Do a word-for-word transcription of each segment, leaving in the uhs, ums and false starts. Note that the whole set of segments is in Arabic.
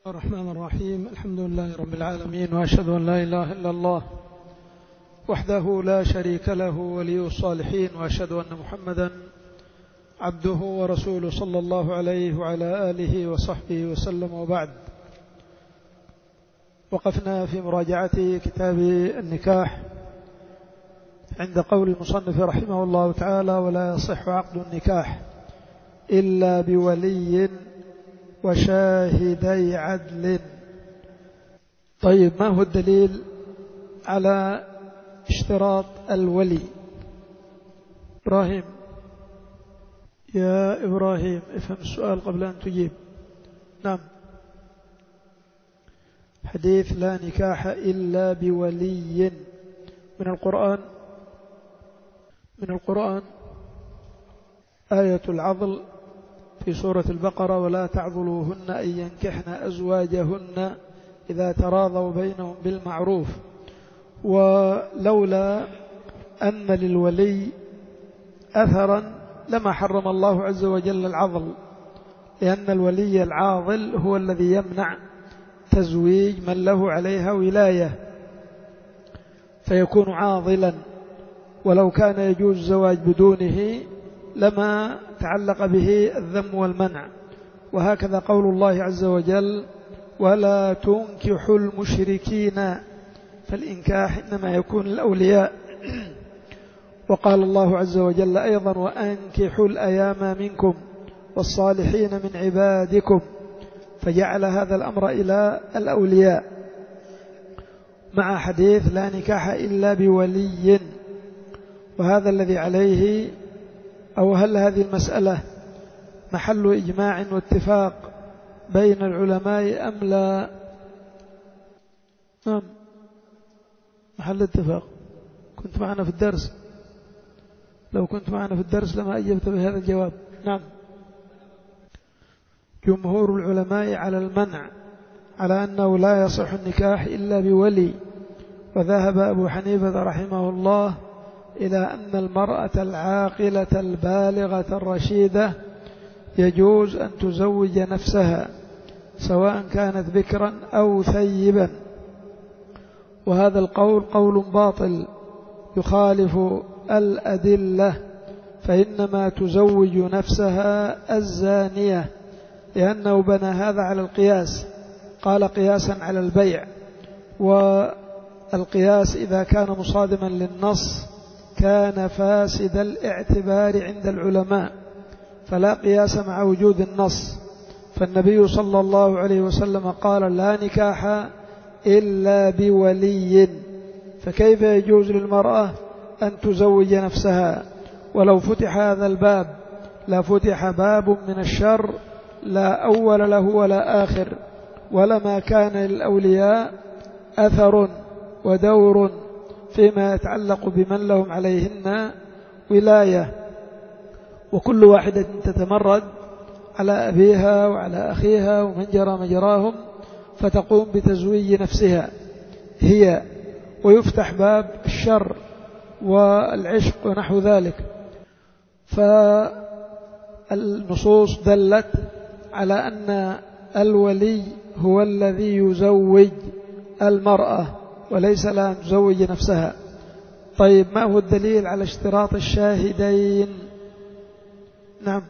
الرحمن الرحيم. الحمد لله رب العالمين، وأشهد أن لا إله إلا الله وحده لا شريك له ولي الصالحين، وأشهد أن محمدا عبده ورسوله صلى الله عليه وعلى آله وصحبه وسلم. وبعد، وقفنا في مراجعة كتاب النكاح عند قول المصنف رحمه الله تعالى: ولا يصح عقد النكاح إلا بولي وشاهدي عدل. طيب، ما هو الدليل على اشتراط الولي؟ إبراهيم، يا إبراهيم افهم السؤال قبل أن تجيب. نعم. حديث لا نكاح إلا بولي من القرآن من القرآن آية العضل في سورة البقرة: ولا تعضلوهن أن ينكحن أزواجهن إذا تراضوا بينهم بالمعروف. ولولا أن للولي أثرا لما حرم الله عز وجل العضل، لأن الولي العاضل هو الذي يمنع تزويج من له عليها ولاية، فيكون عاضلا، ولو كان يجوز الزواج بدونه لما تعلق به الذم والمنع. وهكذا قول الله عز وجل: ولا تنكحوا المشركين، فالإنكاح إنما يكون الأولياء. وقال الله عز وجل أيضا: وأنكحوا الأيام منكم والصالحين من عبادكم، فجعل هذا الأمر إلى الأولياء، مع حديث لا نكاح إلا بولي. وهذا الذي عليه، أو هل هذه المسألة محل إجماع واتفاق بين العلماء أم لا؟ نعم، محل اتفاق. كنت معنا في الدرس، لو كنت معنا في الدرس لما أجبت بهذا الجواب. نعم. جمهور العلماء على المنع، على أنه لا يصح النكاح إلا بولي. وذهب أبو حنيفة رحمه الله إلى أن المرأة العاقلة البالغة الرشيدة يجوز أن تزوج نفسها سواء كانت بكرا أو ثيبا. وهذا القول قول باطل يخالف الأدلة، فإنما تزوج نفسها الزانية، لأنه بنى هذا على القياس، قال قياسا على البيع. والقياس إذا كان مصادما للنص كان فاسد الاعتبار عند العلماء، فلا قياس مع وجود النص. فالنبي صلى الله عليه وسلم قال: لا نكاح إلا بولي، فكيف يجوز للمرأة أن تزوج نفسها؟ ولو فتح هذا الباب لفتح باب من الشر لا أول له ولا آخر، ولما كان للأولياء أثر ودور فيما يتعلق بمن لهم عليهن ولاية، وكل واحدة تتمرد على أبيها وعلى أخيها ومن جرى مجراهم، فتقوم بتزويج نفسها هي، ويفتح باب الشر والعشق ونحو ذلك. فالنصوص دلت على أن الولي هو الذي يزوج المرأة وليس لها أن تزوج نفسها. طيب، ما هو الدليل على اشتراط الشاهدين؟ نعم.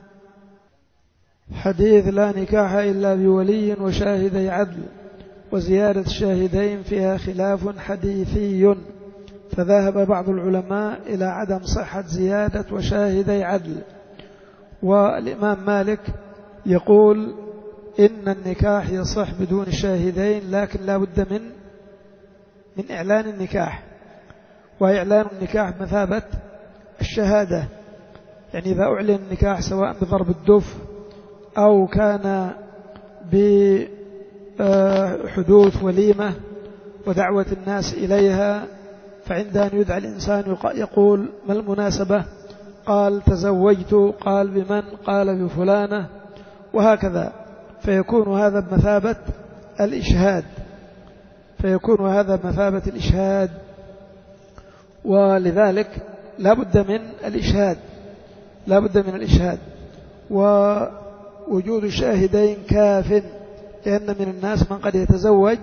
حديث لا نكاح إلا بولي وشاهدي عدل، وزيادة الشاهدين فيها خلاف حديثي، فذهب بعض العلماء إلى عدم صحة زيادة وشاهدي عدل. والإمام مالك يقول إن النكاح يصح بدون الشاهدين، لكن لا بد من من إعلان النكاح، وإعلان النكاح بمثابة الشهادة. يعني إذا أعلن النكاح سواء بضرب الدف أو كان بحدوث وليمة ودعوة الناس إليها، فعند أن يدعى الإنسان يقول: ما المناسبة؟ قال: تزوجت. قال: بمن؟ قال: بفلانة. وهكذا، فيكون هذا بمثابة الإشهاد فيكون هذا بمثابة الإشهاد ولذلك لا بد من الإشهاد لا بد من الإشهاد ووجود الشاهدين كاف لأن من الناس من قد يتزوج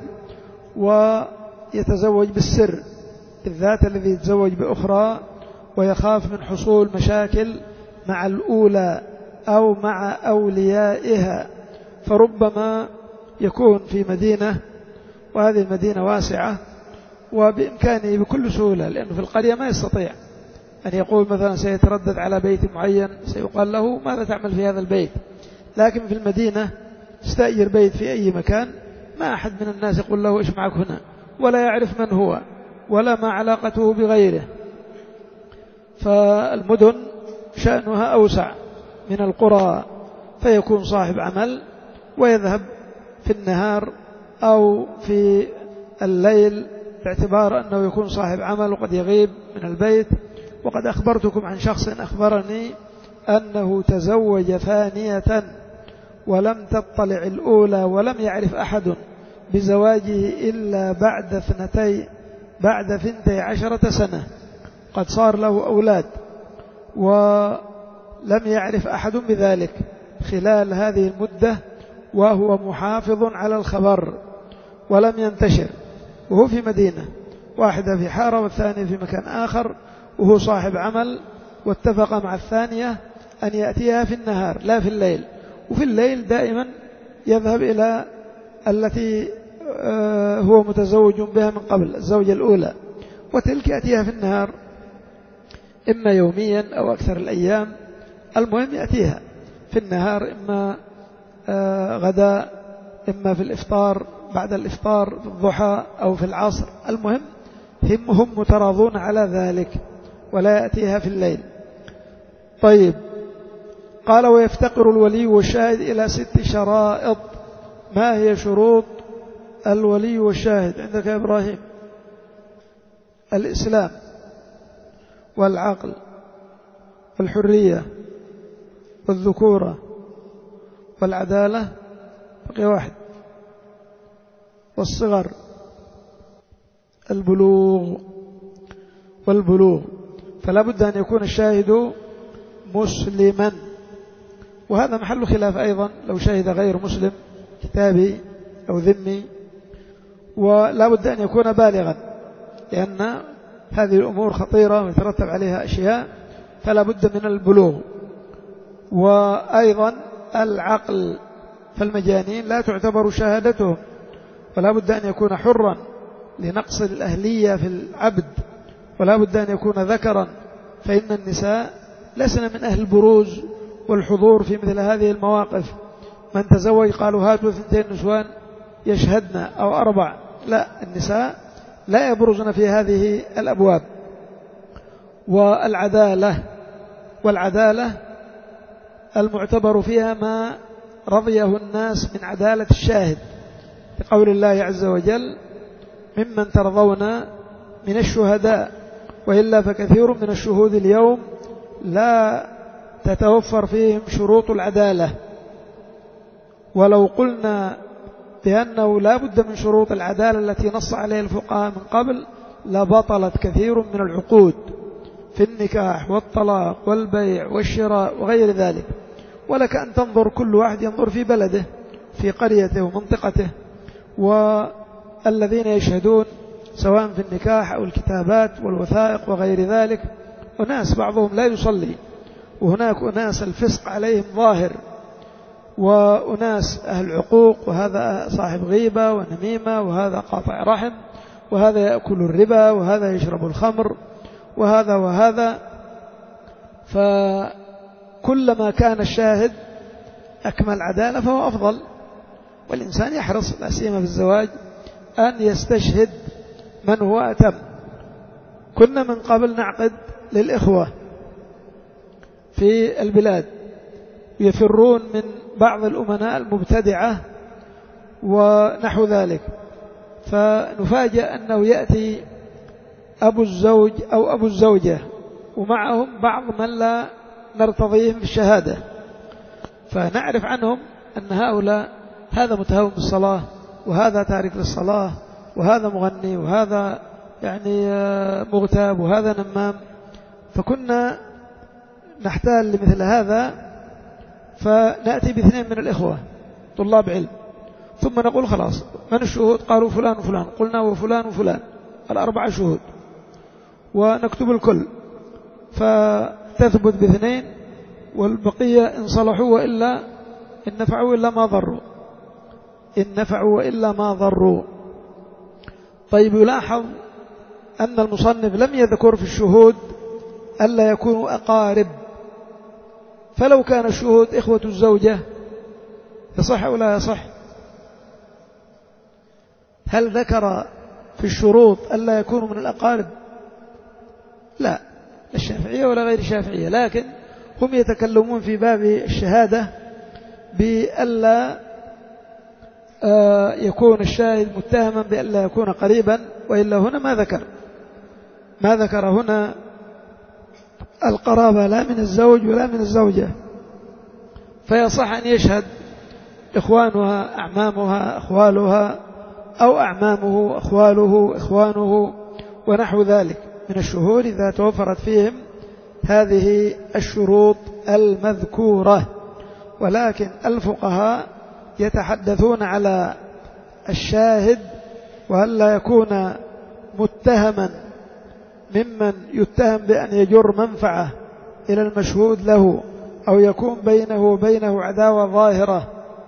ويتزوج بالسر، بالذات الذي يتزوج بأخرى ويخاف من حصول مشاكل مع الأولى أو مع أوليائها، فربما يكون في مدينة وهذه المدينة واسعة وبإمكانه بكل سهولة، لأنه في القرية ما يستطيع أن يقول مثلا سيتردد على بيت معين، سيقال له ماذا تعمل في هذا البيت، لكن في المدينة استأجر بيت في أي مكان، ما أحد من الناس يقول له إيش معك هنا، ولا يعرف من هو ولا ما علاقته بغيره. فالمدن شأنها أوسع من القرى، فيكون صاحب عمل ويذهب في النهار أو في الليل باعتبار أنه يكون صاحب عمل وقد يغيب من البيت. وقد أخبرتكم عن شخص أخبرني أنه تزوج ثانية ولم تطلع الأولى ولم يعرف أحد بزواجه إلا بعد اثنتي بعد ثنتي عشرة سنة، قد صار له أولاد ولم يعرف أحد بذلك خلال هذه المدة، وهو محافظ على الخبر ولم ينتشر، وهو في مدينة واحدة في حارة والثانية في مكان آخر، وهو صاحب عمل، واتفق مع الثانية أن يأتيها في النهار لا في الليل، وفي الليل دائما يذهب إلى التي هو متزوج بها من قبل، الزوجة الأولى، وتلك يأتيها في النهار إما يوميا أو أكثر الأيام، المهم يأتيها في النهار، إما غداء إما في الإفطار بعد الإفطار في الضحى أو في العصر، المهم هم متراضون على ذلك ولا يأتيها في الليل. طيب، قال ويفتقر الولي والشاهد إلى ست شرائط. ما هي شروط الولي والشاهد عندك يا إبراهيم؟ الإسلام والعقل والحرية والذكورة والعدالة، بقي واحد، والصغر، البلوغ والبلوغ. فلا بد أن يكون الشاهد مسلما، وهذا محل خلاف أيضا، لو شهد غير مسلم كتابي أو ذمي، ولا بد أن يكون بالغا، لأن هذه الأمور خطيرة ويترتب عليها أشياء، فلا بد من البلوغ. وأيضا العقل، فالمجانين لا تعتبر شهادتهم، ولا بد أن يكون حرا لنقص الأهلية في العبد، ولا بد أن يكون ذكرا، فإن النساء لسنا من أهل البروز والحضور في مثل هذه المواقف. من تزوج قالوا هاتوا ثنتين نسوان يشهدن أو أربع، لا، النساء لا يبرزن في هذه الأبواب. والعدالة، والعدالة المعتبر فيها ما رضيه الناس من عدالة الشاهد، لقول الله عز وجل ممن ترضون من الشهداء، وإلا فكثير من الشهود اليوم لا تتوفر فيهم شروط العدالة. ولو قلنا بأنه لا بد من شروط العدالة التي نص عليها الفقهاء من قبل لبطلت كثير من العقود في النكاح والطلاق والبيع والشراء وغير ذلك. ولك أن تنظر، كل واحد ينظر في بلده في قريته ومنطقته، والذين يشهدون سواء في النكاح أو الكتابات والوثائق وغير ذلك، وناس بعضهم لا يصلي، وهناك أناس الفسق عليهم ظاهر، وأناس أهل عقوق، وهذا صاحب غيبة ونميمة، وهذا قاطع رحم، وهذا يأكل الربا، وهذا يشرب الخمر، وهذا وهذا. فكلما كان الشاهد أكمل عدالة فهو أفضل، والإنسان يحرص لا سيما في الزواج أن يستشهد من هو أتم. كنا من قبل نعقد للإخوة في البلاد يفرون من بعض الأمناء المبتدعة ونحو ذلك، فنفاجأ أنه يأتي أبو الزوج أو أبو الزوجة ومعهم بعض من لا نرتضيهم بالشهادة، فنعرف عنهم أن هؤلاء هذا متهاون بالصلاة، وهذا تارك للصلاة، وهذا مغني، وهذا يعني مغتاب، وهذا نمام. فكنا نحتال لمثل هذا، فنأتي باثنين من الإخوة طلاب علم، ثم نقول خلاص من الشهود؟ قالوا فلان وفلان، قلنا وفلان وفلان، الأربعة شهود، ونكتب الكل فتثبت باثنين، والبقية إن صلحوا وإلا إن نفعوا إلا ما ضروا، إن نفعوا وإلا ما ضروا. طيب، يلاحظ أن المصنف لم يذكر في الشهود ألا يكونوا أقارب، فلو كان الشهود إخوة الزوجة يصح أو لا يصح؟ هل ذكر في الشروط ألا يكونوا من الأقارب؟ لا، الشافعية ولا غير الشافعية، لكن هم يتكلمون في باب الشهادة بألا يكون الشاهد متهما بألا يكون قريبا، وإلا هنا ما ذكر ما ذكر هنا القرابة لا من الزوج ولا من الزوجة، فيصح أن يشهد إخوانها، أعمامها، أخوالها، أو أعمامه، أخواله، إخوانه، ونحو ذلك من الشهود إذا توفرت فيهم هذه الشروط المذكورة. ولكن الفقهاء يتحدثون على الشاهد، وهل لا يكون متهما ممن يتهم بأن يجر منفعة إلى المشهود له، أو يكون بينه وبينه عداوة ظاهرة.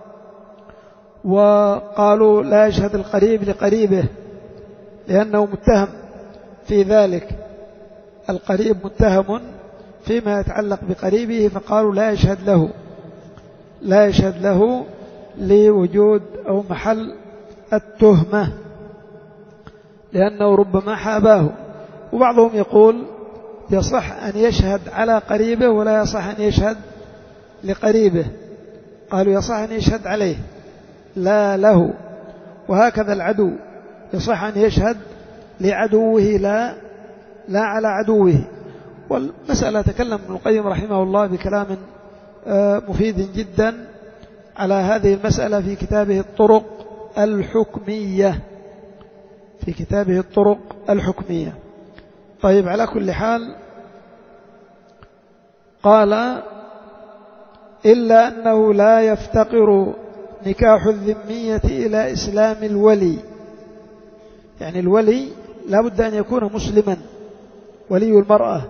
وقالوا لا يشهد القريب لقريبه لأنه متهم في ذلك، القريب متهم فيما يتعلق بقريبه، فقالوا لا يشهد له لا يشهد له لوجود أو محل التهمة، لأنه ربما حاباه. وبعضهم يقول يصح أن يشهد على قريبه ولا يصح أن يشهد لقريبه، قالوا يصح أن يشهد عليه لا له. وهكذا العدو يصح أن يشهد لعدوه لا لا على عدوه. والمسألة تكلم ابن القيم رحمه الله بكلام مفيد جدا على هذه المسألة في كتابه الطرق الحكمية في كتابه الطرق الحكمية. طيب، على كل حال قال إلا أنه لا يفتقر نكاح الذمية إلى إسلام الولي، يعني الولي لا بد أن يكون مسلما، ولي المرأة،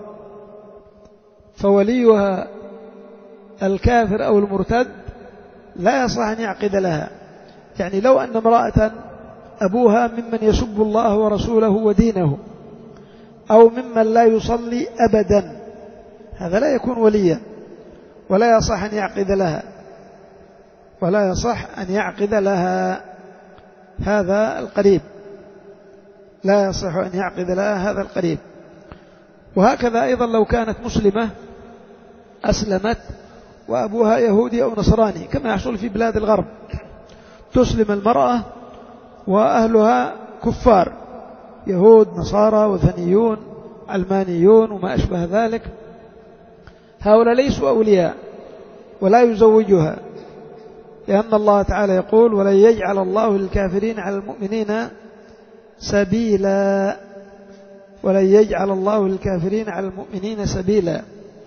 فوليها الكافر أو المرتد لا يصح أن يعقد لها. يعني لو أن امرأة أبوها ممن يسب الله ورسوله ودينه، أو ممن لا يصلي أبدا، هذا لا يكون وليا، ولا يصح أن يعقد لها ولا يصح أن يعقد لها هذا القريب، لا يصح أن يعقد لها هذا القريب. وهكذا أيضا لو كانت مسلمة أسلمت وأبوها يهودي أو نصراني، كما يحصل في بلاد الغرب، تسلم المرأة وأهلها كفار، يهود، نصارى، وثنيون، علمانيون، وما أشبه ذلك، هؤلاء ليسوا أولياء ولا يزوجها، لأن الله تعالى يقول ولن يجعل الله للكافرين على المؤمنين سبيلا، ولن يجعل الله للكافرين على المؤمنين سبيلا.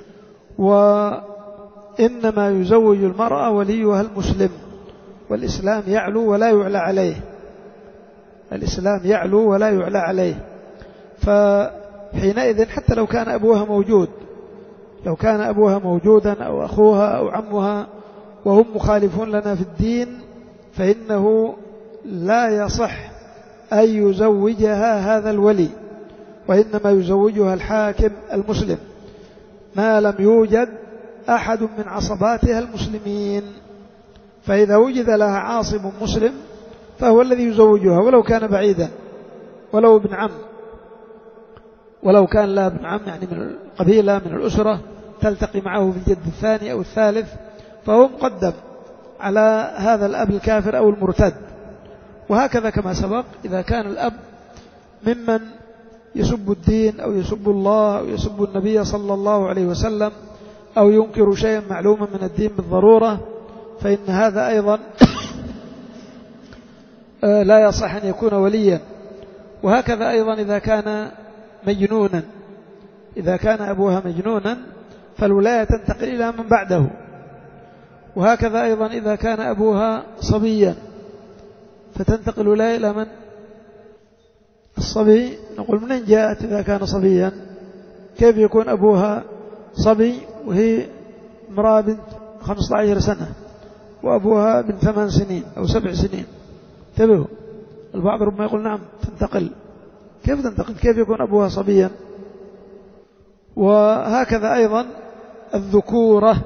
وإنما يزوج المرأة وليها المسلم، والإسلام يعلو ولا يعلى عليه، الإسلام يعلو ولا يعلى عليه. فحينئذ حتى لو كان أبوها موجود لو كان أبوها موجودا أو أخوها أو عمها وهم مخالفون لنا في الدين، فإنه لا يصح أن يزوجها هذا الولي، وإنما يزوجها الحاكم المسلم ما لم يوجد أحد من عصباتها المسلمين. فإذا وجد لها عاصم مسلم فهو الذي يزوجها، ولو كان بعيدا، ولو ابن عم، ولو كان لا ابن عم، يعني من القبيلة من الأسرة تلتقي معه في الجد الثاني أو الثالث، فهو مقدم على هذا الأب الكافر أو المرتد. وهكذا كما سبق، إذا كان الأب ممن يسب الدين أو يسب الله أو يسب النبي صلى الله عليه وسلم أو ينكر شيئا معلوما من الدين بالضرورة، فإن هذا أيضا لا يصح أن يكون وليا. وهكذا أيضا إذا كان مجنونا إذا كان أبوها مجنونا فالولاية تنتقل إلى من بعده. وهكذا أيضا إذا كان أبوها صبيا فتنتقل الولاية إلى من؟ الصبي. نقول منين جاءت إذا كان صبيا؟ كيف يكون أبوها صبي وهي امرأة بنت خمسة عشر سنة وأبوها بنت ثمان سنين أو سبع سنين؟ انتبهوا، البعض ربما يقول نعم تنتقل. كيف تنتقل؟ كيف يكون أبوها صبيا؟ وهكذا أيضا الذكورة،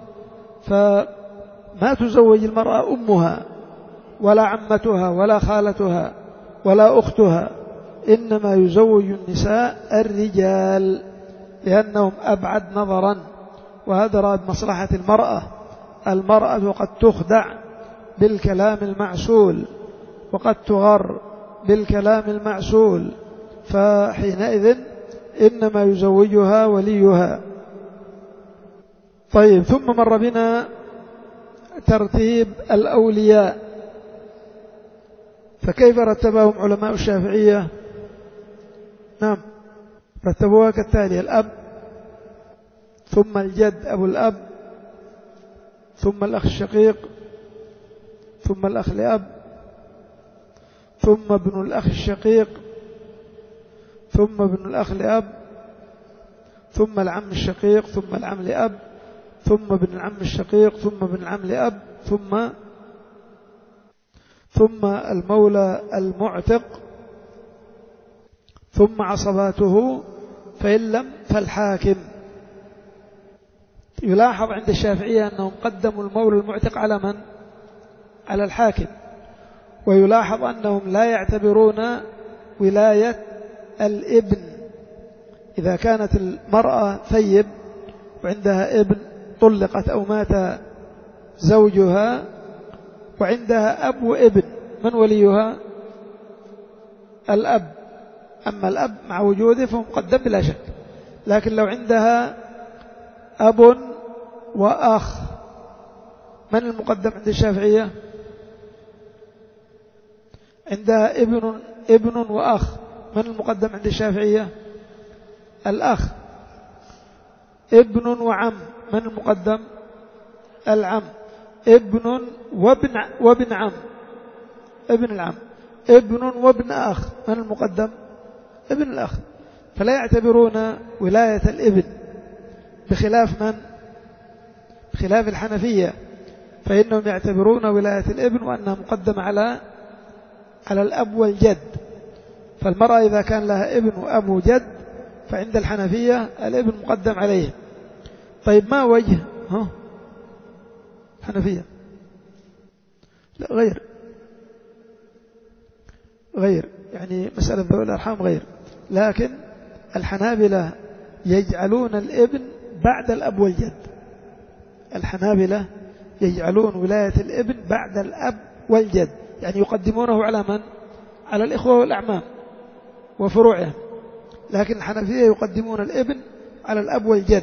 فما تزوج المرأة أمها ولا عمتها ولا خالتها ولا أختها، إنما يزوج النساء الرجال لأنهم أبعد نظرا وأدرى بمصلحة المرأة. المرأة قد تخدع بالكلام المعسول وقد تغر بالكلام المعسول، فحينئذ إنما يزوجها وليها. طيب، ثم مر بنا ترتيب الأولياء، فكيف رتبهم علماء الشافعية؟ نعم، رتبوها كالتالي: الأب، ثم الجد أبو الأب، ثم الأخ الشقيق، ثم الأخ لأب، ثم ابن الأخ الشقيق، ثم ابن الأخ لأب، ثم العم الشقيق، ثم العم لأب، ثم ابن العم الشقيق، ثم ابن العم لأب، ثم ثم المولى المعتق، ثم عصباته، فإن لم فالحاكم. يلاحظ عند الشافعية أنهم قدموا المولى المعتق على من؟ على الحاكم. ويلاحظ أنهم لا يعتبرون ولاية الابن. إذا كانت المرأة ثيب وعندها ابن طلقت أو مات زوجها وعندها أب وابن، من وليها؟ الأب. أما الأب مع وجوده فهو مقدم بلا شك. لكن لو عندها أب وأخ، من المقدم عند الشافعية؟ عندها ابن ابن وأخ، من المقدم عند الشافعية؟ الأخ. ابن وعم، من المقدم؟ العم. ابن وابن وابن عم، ابن العم. ابن وابن أخ، من المقدم؟ ابن الأخ. فلا يعتبرون ولاية الابن، بخلاف من؟ بخلاف الحنفية، فإنهم يعتبرون ولاية الابن وأنها مقدمة على على الأب والجد. فالمرأة إذا كان لها ابن وأب وجد فعند الحنفية الابن مقدم عليه. طيب، ما وجه ها حنفية؟ لا، غير غير يعني مسألة ذوي الأرحام غير. لكن الحنابلة يجعلون الابن بعد الأب والجد. الحنابلة يجعلون ولاية الابن بعد الأب والجد، يعني يقدمونه على من؟ على الإخوة والأعمام وفروعهم. لكن الحنفية يقدمون الابن على الأب والجد.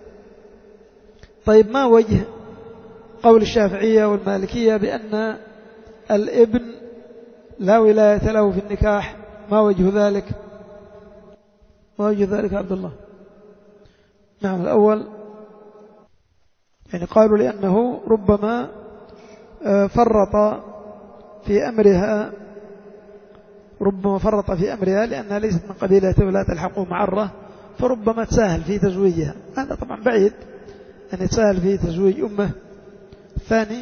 طيب، ما وجه قول الشافعية والمالكية بأن الابن لا ولاية له في النكاح؟ ما وجه ذلك؟ ما وجه ذلك عبد الله؟ نعم، الأول يعني قالوا لأنه ربما فرط في أمرها ربما فرط في أمرها لأنها ليست من قبيلته ولا تلحقه معرة، فربما تساهل في تزويجها. هذا طبعا بعيد أن يتساهل في تزويج أمه. الثاني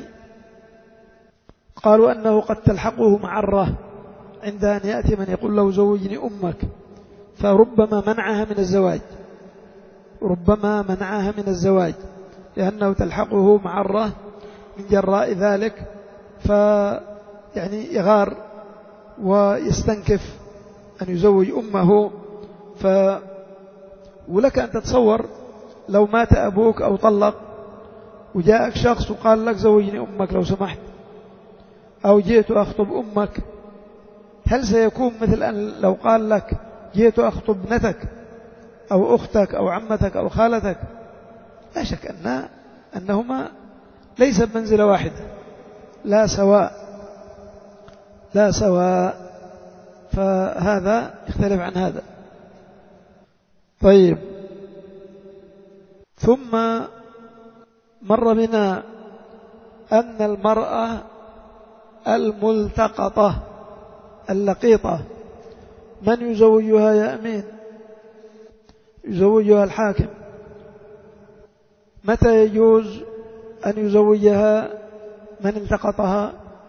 قالوا أنه قد تلحقه معرة عند أن يأتي من يقول له زوجني أمك، فربما منعها من الزواج ربما منعها من الزواج لأنه تلحقه معرة من جراء ذلك، فيعني يغار ويستنكف أن يزوج أمه. ف ولك أن تتصور لو مات أبوك أو طلق وجاءك شخص وقال لك زوجني أمك لو سمحت، أو جئت أخطب أمك، هل سيكون مثل أن لو قال لك جئت أخطب ابنتك أو أختك أو عمتك أو خالتك؟ لا شك أن أنهما ليس بمنزلة واحدة، لا سواء لا سواء فهذا يختلف عن هذا. طيب، ثم مر بنا أن المرأة الملتقطة اللقيطة من يزوجها يا أمين؟ يزوجها الحاكم. متى يجوز أن يزوجها من التقطها؟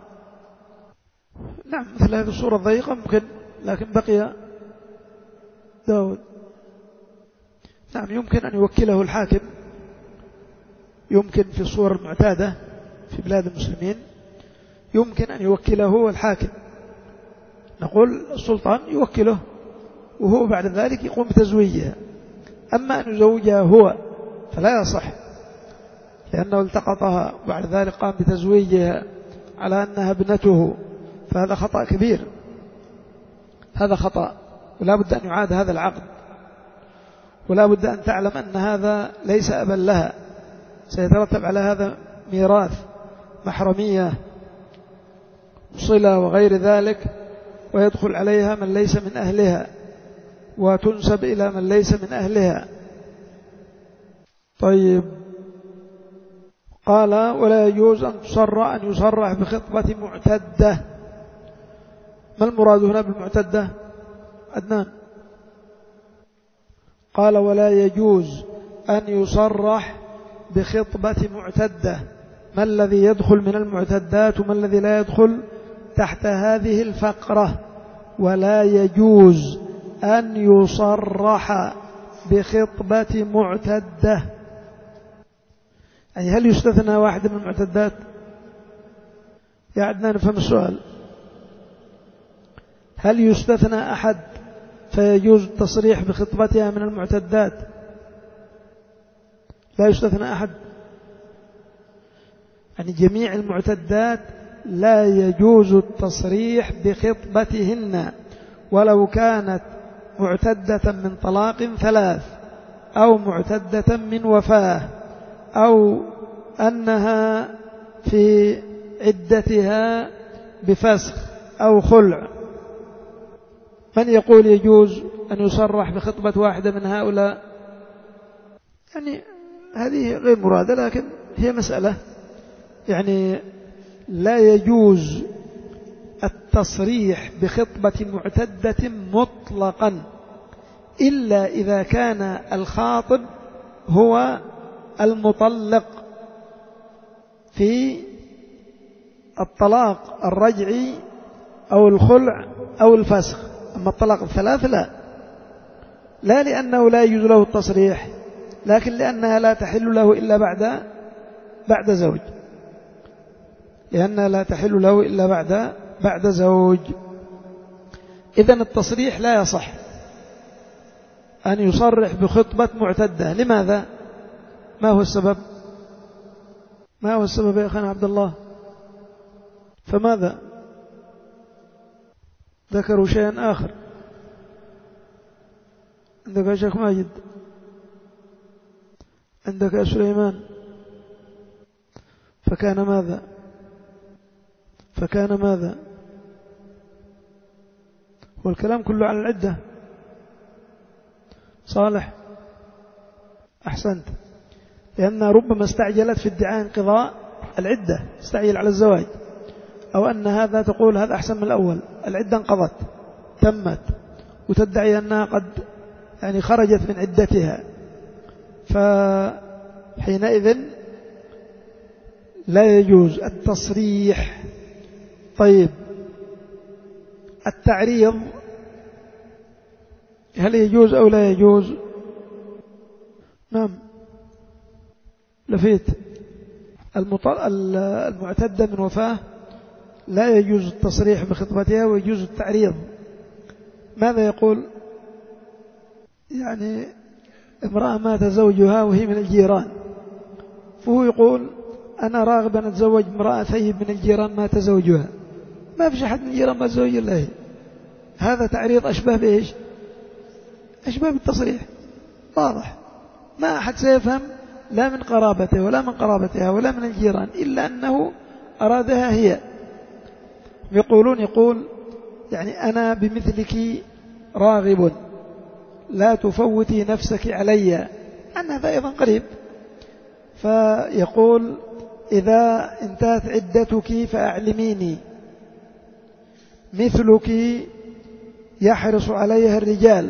نعم، مثل هذه الصورة الضيقة ممكن، لكن بقي داود. نعم، يمكن أن يوكله الحاكم، يمكن في الصور المعتادة في بلاد المسلمين يمكن أن يوكله الحاكم، نقول السلطان يوكله وهو بعد ذلك يقوم بتزويجها. أما أن يزوجها هو فلا يصح، لأنه التقطها وبعد ذلك قام بتزويجها على أنها ابنته، فهذا خطأ كبير، هذا خطأ، ولا بد أن يعاد هذا العقد، ولا بد أن تعلم أن هذا ليس أبا لها، سيترتب على هذا ميراث، محرمية، صلة وغير ذلك، ويدخل عليها من ليس من أهلها وتنسب إلى من ليس من أهلها. طيب، قال ولا يجوز أن تصرح أن يصرح بخطبة معتدة. ما المراد هنا بالمعتدة؟ عدنان. قال ولا يجوز أن يصرح بخطبة معتدة. ما الذي يدخل من المعتدات وما الذي لا يدخل تحت هذه الفقرة؟ ولا يجوز أن يصرح بخطبة معتدة، يعني هل يستثنى واحد من المعتدات؟ يا عدنا نفهم السؤال، هل يستثنى أحد فيجوز التصريح بخطبتها من المعتدات؟ لا يستثنى أحد، يعني جميع المعتدات لا يجوز التصريح بخطبتهن، ولو كانت معتدة من طلاق ثلاث أو معتدة من وفاة أو أنها في عدتها بفسخ أو خلع. من يقول يجوز أن يصرح بخطبة واحدة من هؤلاء؟ يعني هذه غير مرادة، لكن هي مسألة، يعني لا يجوز التصريح بخطبة معتدة مطلقا إلا إذا كان الخاطب هو المطلق في الطلاق الرجعي أو الخلع أو الفسخ. أما الطلاق الثلاث لا، لا لأنه لا يجوز له التصريح، لكن لأنها لا تحل له إلا بعد بعد زوج، لأنها لا تحل له إلا بعد بعد زوج. إذن التصريح لا يصح أن يصرح بخطبة معتدة. لماذا؟ ما هو السبب؟ ما هو السبب يا أخانا عبد الله؟ فماذا؟ ذكروا شيئا آخر. عندك يا شيخ ماجد، عندك يا سليمان. فكان ماذا؟ فكان ماذا؟ والكلام كله على العدة. صالح، أحسنت، لأنها ربما استعجلت في ادعاء انقضاء العدة، استعجل على الزواج، أو أن هذا تقول هذا أحسن من الأول، العدة انقضت تمت، وتدعي أنها قد يعني خرجت من عدتها، فحينئذ لا يجوز التصريح. طيب، التعريض هل يجوز أو لا يجوز؟ نعم، لفيت. المعتدة من وفاة لا يجوز التصريح بخطبتها ويجوز التعريض. ماذا يقول؟ يعني امرأة مات زوجها وهي من الجيران، فهو يقول أنا راغب أن أتزوج امرأة ثيب من الجيران مات زوجها، ما فيش أحد من الجيران ما تزوج إلا هي. هذا تعريض أشبه بإيش؟ أشبه بالتصريح، واضح، ما أحد سيفهم لا من قرابته ولا من قرابتها ولا من الجيران إلا أنه أرادها هي. يقولون يقول يعني أنا بمثلك راغب لا تفوتي نفسك علي، عن هذا أيضا قريب. فيقول إذا انتهت عدتك فأعلميني، مثلك يحرص عليها الرجال،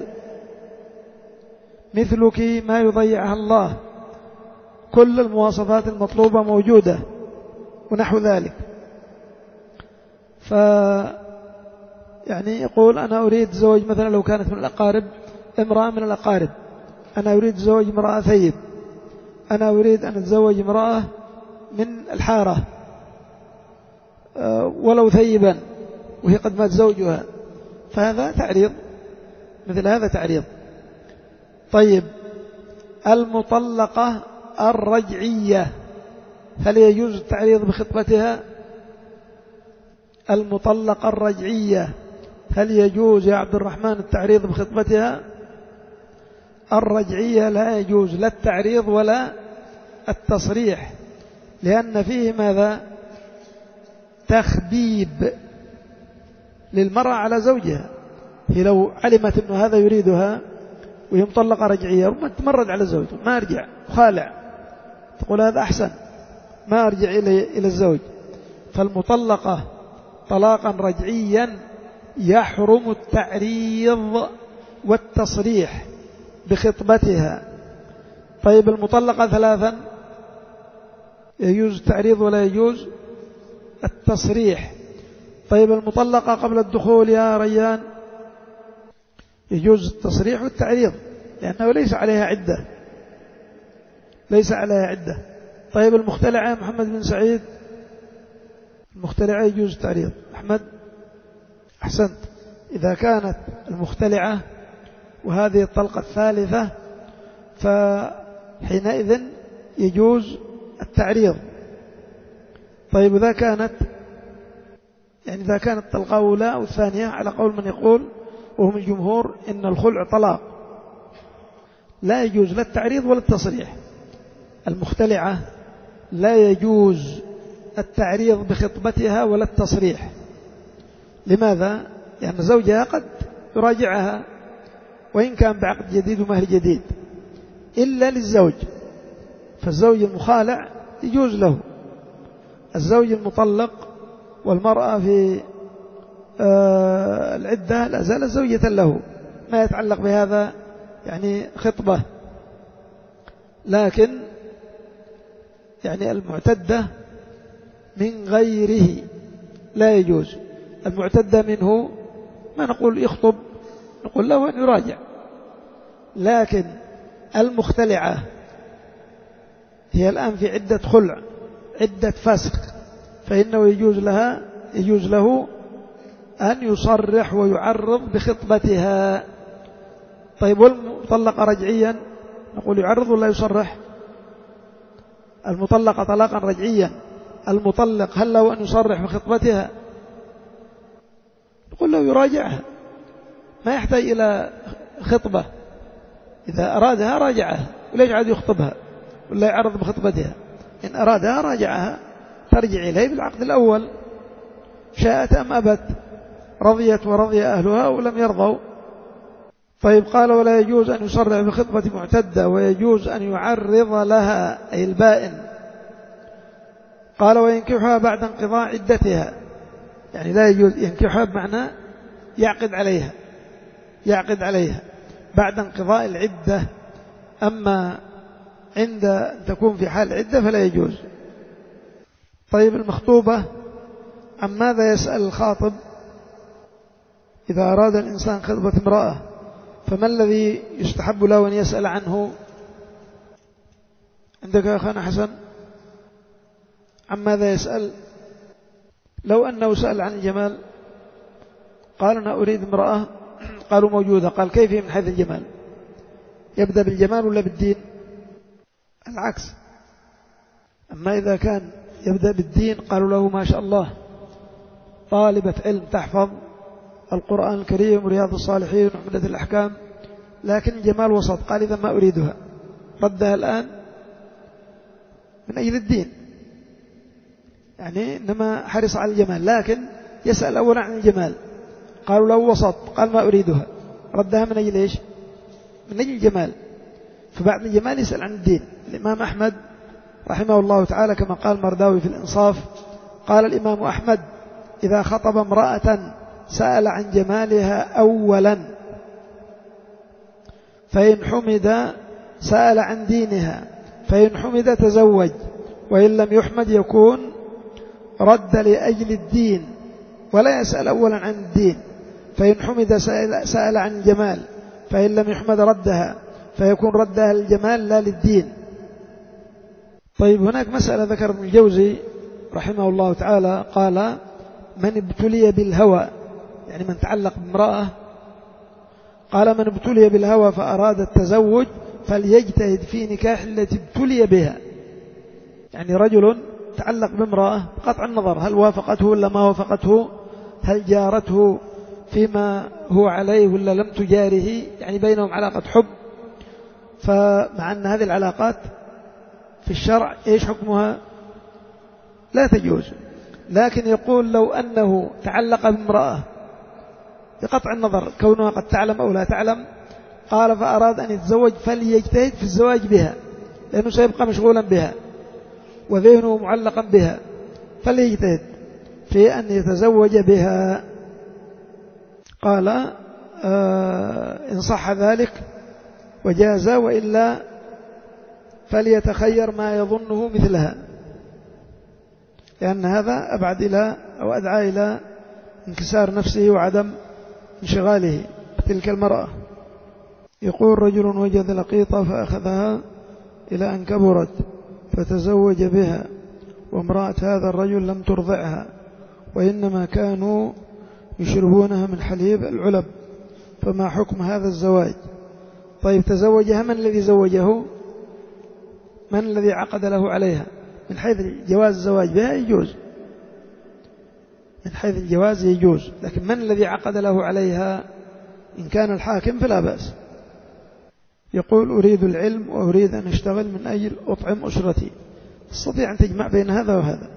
مثلك ما يضيعها الله، كل المواصفات المطلوبة موجودة ونحو ذلك. ف يعني يقول أنا أريد زوج مثلا لو كانت من الأقارب امرأة من الأقارب، أنا أريد زوج امرأة ثيب، أنا أريد أن أتزوج امرأة من الحارة ولو ثيبا وهي قد مات زوجها، فهذا تعريض، مثل هذا تعريض. طيب المطلقة الرجعية هل يجوز التعريض بخطبتها؟ المطلقة الرجعية هل يجوز يا عبد الرحمن التعريض بخطبتها؟ الرجعية لا يجوز لا التعريض ولا التصريح، لأن فيه ماذا؟ تخبيب للمرأة على زوجها. هي لو علمت أن هذا يريدها وهي مطلقة رجعية ربما تمرد على زوجها ما أرجع خالع، تقول هذا أحسن ما أرجع إلى الزوج. فالمطلقة طلاقا رجعيا يحرم التعريض والتصريح بخطبتها. طيب المطلقة ثلاثا يجوز التعريض ولا يجوز التصريح. طيب المطلقة قبل الدخول يا ريان يجوز التصريح والتعريض لأنه ليس عليها عدة، ليس عليها عدة. طيب المختلعة محمد بن سعيد، المختلعة يجوز التعريض. أحمد أحسنت، إذا كانت المختلعة وهذه الطلقة الثالثة فحينئذ يجوز التعريض. طيب إذا كانت يعني إذا كانت الطلقة الأولى أو الثانية على قول من يقول وهم الجمهور إن الخلع طلاق، لا يجوز لا التعريض ولا التصريح. المختلعة لا يجوز التعريض بخطبتها ولا التصريح. لماذا؟ لأن يعني زوجها قد يراجعها وإن كان بعقد جديد ومهر جديد إلا للزوج، فالزوج المخالع يجوز له. الزوج المطلق والمرأة في العدة لا زالت زوجة له، ما يتعلق بهذا يعني خطبة. لكن يعني المعتدة من غيره لا يجوز. المعتدة منه ما نقول يخطب، نقول له أن يراجع. لكن المختلعة هي الآن في عدة خلع عدة فسق، فإنه يجوز لها يجوز له أن يصرح ويعرض بخطبتها. طيب والمطلقة رجعيا نقول يعرض ولا يصرح؟ المطلقة طلاقا رجعيا المطلق هل له أن يصرح بخطبتها؟ نقول له يراجعها، ما يحتاج إلى خطبة، إذا أرادها راجعها ولا يجعل يخطبها ولا يعرض بخطبتها. إن أرادها راجعها ترجع إليه بالعقد الأول، شاءت أم أبت، رضيت ورضي أهلها ولم يرضوا. طيب قال ولا يجوز أن يصرح بخطبة معتدة ويجوز أن يعرض لها أي البائن. قال وينكحها بعد انقضاء عدتها، يعني لا يجوز ينكحها بمعنى يعقد عليها يعقد عليها بعد انقضاء العدة، أما عند أن تكون في حال عدة فلا يجوز. طيب المخطوبة عن ماذا يسأل الخاطب إذا أراد الإنسان خطبة امرأة؟ فما الذي يستحب له أن يسأل عنه؟ عندك يا أخانا حسن عن ماذا يسأل؟ لو أنه سأل عن الجمال قال أنا أريد امرأة، قالوا موجودة، قال كيف من حيث الجمال؟ يبدأ بالجمال ولا بالدين؟ العكس. أما إذا كان يبدأ بالدين قالوا له ما شاء الله طالبة علم تحفظ القرآن الكريم ورياض الصالحين وعمدة الأحكام، لكن الجمال وسط، قال إذا ما أريدها، ردها الآن من أجل الدين، يعني إنما حرص على الجمال، لكن يسأل أولا عن الجمال، قالوا له وسط، قال ما أريدها، ردها من أجل إيش؟ من أجل الجمال. فبعد الجمال يسأل عن الدين. الإمام أحمد رحمه الله تعالى كما قال مرداوي في الإنصاف، قال الإمام أحمد إذا خطب امرأة سأل عن جمالها أولا، فإن حمد سأل عن دينها، فإن حمد تزوج، وإن لم يحمد يكون رد لأجل الدين ولا يسأل أولا عن الدين. فإن حمد سأل, سأل عن الجمال، فإن لم يحمد ردها، فيكون ردها للجمال لا للدين. طيب هناك مسألة ذكر ابن الجوزي رحمه الله تعالى، قال من ابتلي بالهوى، يعني من تعلق بامرأة، قال من ابتلي بالهوى فأراد التزوج فليجتهد في نكاح التي ابتلي بها. يعني رجل تعلق بامرأة بقطع النظر هل وافقته ولا ما وافقته، هل جارته فيما هو عليه ولا لم تجاره، يعني بينهم علاقة حب. فمع أن هذه العلاقات في الشرع إيش حكمها؟ لا تجوز. لكن يقول لو أنه تعلق بامرأة بقطع النظر كونها قد تعلم أو لا تعلم، قال فأراد أن يتزوج فليجتهد في الزواج بها، لأنه سيبقى مشغولا بها وذهنه معلقا بها، فليجتهد في أن يتزوج بها. قال آه إن صح ذلك وجاز، وإلا فليتخير ما يظنه مثلها، لأن هذا أبعد إلى أو أدعى إلى انكسار نفسه وعدم انشغاله بتلك المرأة. يقول رجل وجد لقيطة فأخذها إلى أن كبرت فتزوج بها، وامرأة هذا الرجل لم ترضعها، وإنما كانوا يشربونها من حليب العلب، فما حكم هذا الزواج؟ طيب تزوجها، من الذي زوجه؟ من الذي عقد له عليها؟ من حيث جواز الزواج بها يجوز، من حيث الجواز يجوز، لكن من الذي عقد له عليها؟ إن كان الحاكم فلا بأس. يقول أريد العلم وأريد أن أشتغل من أجل أطعم أسرتي، تستطيع أن تجمع بين هذا وهذا،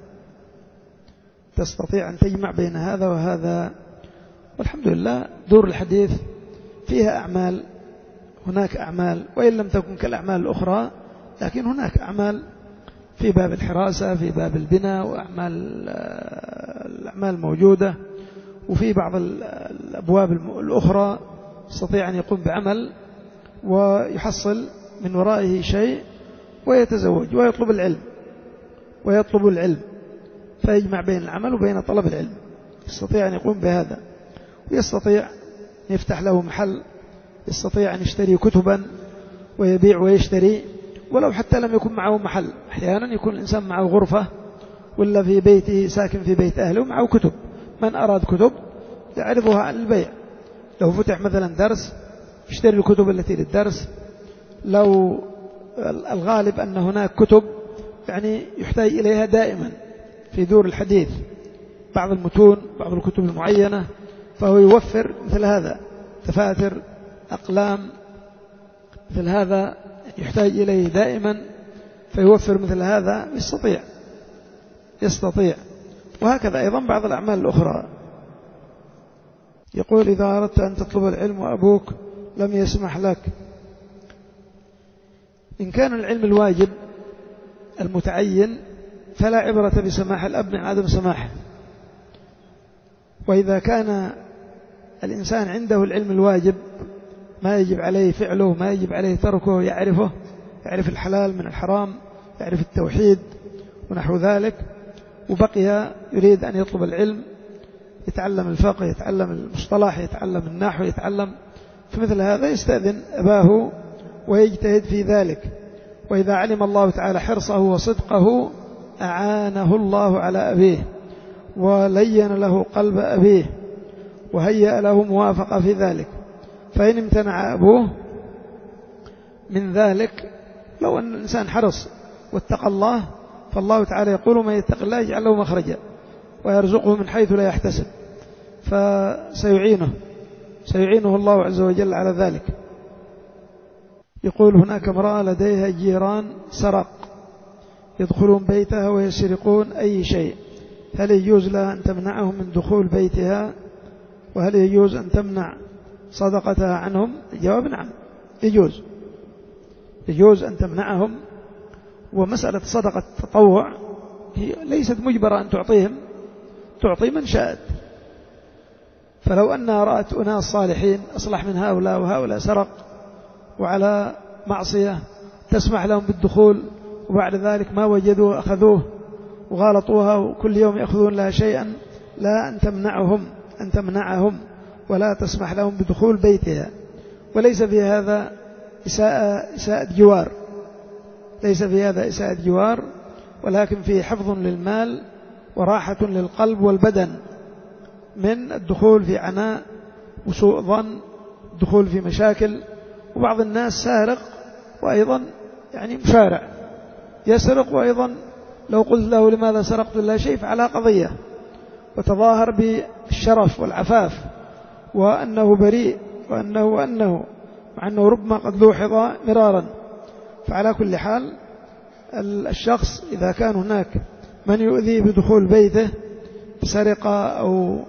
تستطيع أن تجمع بين هذا وهذا. والحمد لله دور الحديث فيها أعمال، هناك أعمال وإن لم تكن كالأعمال الأخرى، لكن هناك أعمال في باب الحراسة، في باب البناء، وأعمال الأعمال موجودة، وفي بعض الأبواب الأخرى يستطيع أن يقوم بعمل ويحصل من ورائه شيء ويتزوج ويطلب العلم ويطلب العلم فيجمع بين العمل وبين طلب العلم، يستطيع أن يقوم بهذا، ويستطيع أن يفتح له محل، يستطيع أن يشتري كتبا ويبيع ويشتري، ولو حتى لم يكن معه محل. أحيانا يكون الإنسان معه غرفة ولا في بيته ساكن في بيت أهله معه كتب، من أراد كتب يعرضها على البيع. لو فتح مثلا درس يشتري الكتب التي للدرس، لو الغالب أن هناك كتب يعني يحتاج إليها دائما في دور الحديث، بعض المتون بعض الكتب المعينة، فهو يوفر مثل هذا، تفاتر أقلام مثل هذا يحتاج إليه دائما، فيوفر مثل هذا، يستطيع يستطيع وهكذا أيضا بعض الأعمال الأخرى. يقول إذا أردت أن تطلب العلم وأبوك لم يسمح لك، إن كان العلم الواجب المتعين فلا عبرة بسماح الأب من عدم سماحه، وإذا كان الإنسان عنده العلم الواجب ما يجب عليه فعله ما يجب عليه تركه، يعرفه، يعرف الحلال من الحرام، يعرف التوحيد ونحو ذلك، وبقي يريد أن يطلب العلم، يتعلم الفقه، يتعلم المصطلح، يتعلم النحو، يتعلم، فمثل هذا يستأذن أباه ويجتهد في ذلك. وإذا علم الله تعالى حرصه وصدقه أعانه الله على أبيه ولين له قلب أبيه وهيأ له موافقة في ذلك. فإن امتنع أبوه من ذلك، لو أن الإنسان حرص واتقى الله، فالله تعالى يقول من يتق الله يجعل له مخرجا ويرزقه من حيث لا يحتسب، فسيعينه سيعينه الله عز وجل على ذلك. يقول هناك امرأة لديها جيران سرق يدخلون بيتها ويسرقون أي شيء، هل يجوز لها أن تمنعهم من دخول بيتها؟ وهل يجوز أن تمنع صدقتها عنهم؟ الجواب نعم، يجوز يجوز أن تمنعهم. ومسألة صدقة التطوع هي ليست مجبرة أن تعطيهم، تعطي من شاءت فلو أنها رأت أناس صالحين أصلح من هؤلاء وهؤلاء سرق وعلى معصية تسمح لهم بالدخول، وبعد ذلك ما وجدوه أخذوه وغالطوها وكل يوم يأخذون لها شيئا، لا أن تمنعهم أن تمنعهم ولا تسمح لهم بدخول بيتها. وليس في هذا إساءة, إساءة جوار، ليس في هذا إساءة جوار، ولكن فيه حفظ للمال وراحة للقلب والبدن من الدخول في عناء وسوء ظن، الدخول في مشاكل. وبعض الناس سارق وأيضا يعني مشارع يسرق، وأيضا لو قلت له لماذا سرقت لا شيء فعلى قضية، وتظاهر بالشرف والعفاف وأنه بريء وأنه وأنه مع أنه ربما قد لوحظ مرارا. فعلى كل حال الشخص إذا كان هناك من يؤذي بدخول بيته بسرقة أو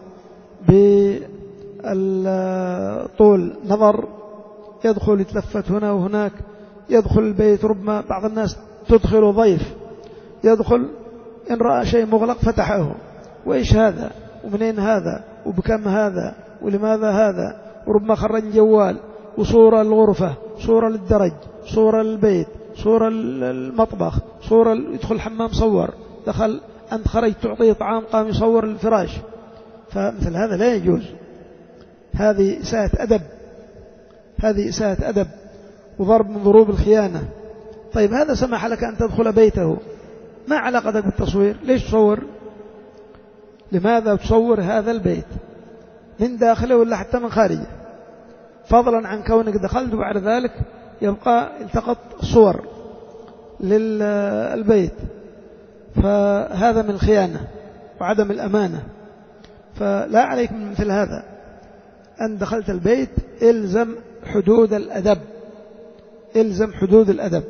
بطول نظر، يدخل يتلفت هنا وهناك، يدخل البيت، ربما بعض الناس تدخل ضيف يدخل إن رأى شيء مغلق فتحه، وإيش هذا ومنين هذا وبكم هذا ولماذا هذا، وربما خرج جوال وصورة للغرفة، صورة للدرج، صورة للبيت، صورة للمطبخ، صورة يدخل الحمام صور، دخل أنت خرج تعطيه طعام قام يصور الفراش. فمثل هذا لا يجوز، هذه إساءة أدب، هذه إساءة أدب وضرب من ضروب الخيانة. طيب هذا سمح لك أن تدخل بيته، ما علاقتك بالتصوير؟ ليش تصور؟ لماذا تصور هذا البيت من داخله ولا حتى من خارجه؟ فضلا عن كونك دخلت وبعد ذلك يبقى التقط صور للبيت، فهذا من الخيانة وعدم الأمانة. فلا عليك من مثل هذا، أن دخلت البيت إلزم حدود الأدب، إلزم حدود الأدب.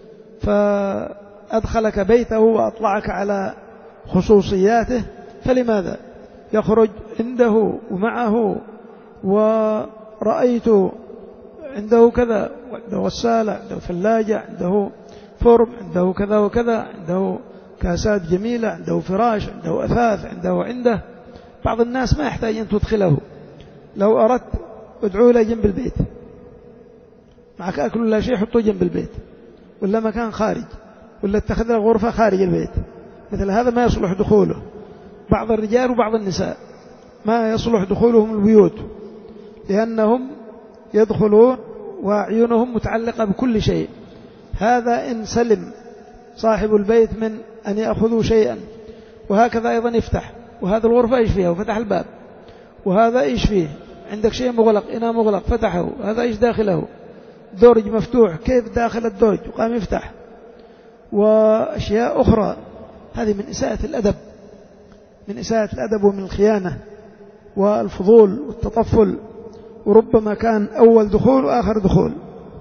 فأدخلك بيته وأطلعك على خصوصياته، فلماذا يخرج عنده ومعه ورأيت عنده كذا، عنده غسالة، عنده ثلاجة، عنده فرن، عنده كذا وكذا، عنده كاسات جميلة، عنده فراش، عنده أثاث، عنده عنده بعض الناس ما يحتاج أن تدخله، لو أردت ادعوه إلى جنب البيت، معك أكل ولا شيء حطوه جنب البيت، ولا مكان خارج، ولا اتخذ له غرفة خارج البيت. مثل هذا ما يصلح دخوله. بعض الرجال وبعض النساء ما يصلح دخولهم البيوت، لأنهم يدخلون وعيونهم متعلقة بكل شيء. هذا إن سلم صاحب البيت من أن يأخذوا شيئا، وهكذا أيضا يفتح، وهذا الغرفة إيش فيها وفتح الباب، وهذا إيش فيه، عندك شيء مغلق، إناء مغلق فتحه، هذا إيش داخله، درج مفتوح كيف داخل الدرج وقام يفتح، وأشياء أخرى. هذه من إساءة الأدب، من إساءة الأدب ومن الخيانة والفضول والتطفل، وربما كان أول دخول وآخر دخول.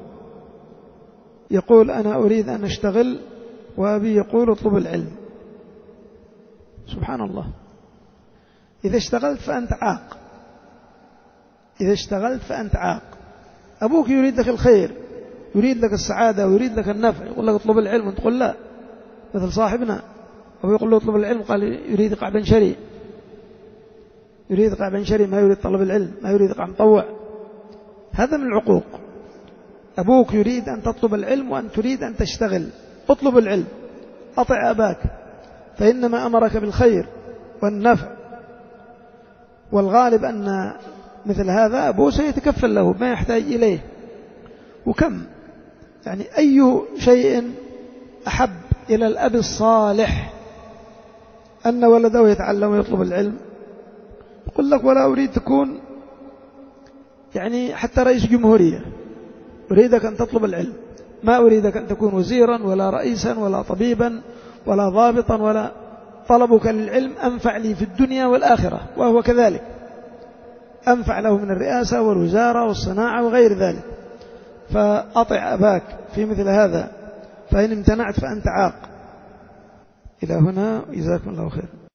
يقول أنا أريد أن أشتغل، وأبي يقول اطلب العلم. سبحان الله. إذا اشتغلت فأنت عاق، إذا اشتغلت فأنت عاق. أبوك يريد لك الخير، يريد لك السعادة ويريد لك النفع، يقول لك اطلب العلم، وانت تقول لا. مثل صاحبنا أبو يقول له اطلب العلم، قال يريد قاع بن شري، يريد قاع بن شري، ما يريد طلب العلم، ما يريد قاع مطوع. هذا من العقوق. أبوك يريد أن تطلب العلم وأن تريد أن تشتغل، اطلب العلم، أطع أباك، فإنما أمرك بالخير والنفع. والغالب أن مثل هذا أبوه سيتكفل له، ما يحتاج إليه. وكم يعني أي شيء أحب إلى الأب الصالح أن ولده يتعلم ويطلب العلم. يقول لك ولا أريد تكون يعني حتى رئيس جمهورية، أريدك أن تطلب العلم، ما أريدك أن تكون وزيرا ولا رئيسا ولا طبيبا ولا ضابطا، ولا طلبك للعلم أنفع لي في الدنيا والآخرة. وهو كذلك أنفع له من الرئاسة والوزارة والصناعة وغير ذلك. فأطع أباك في مثل هذا، فإن امتنعت فأنت عاق. إلى هنا، جزاكم الله خير.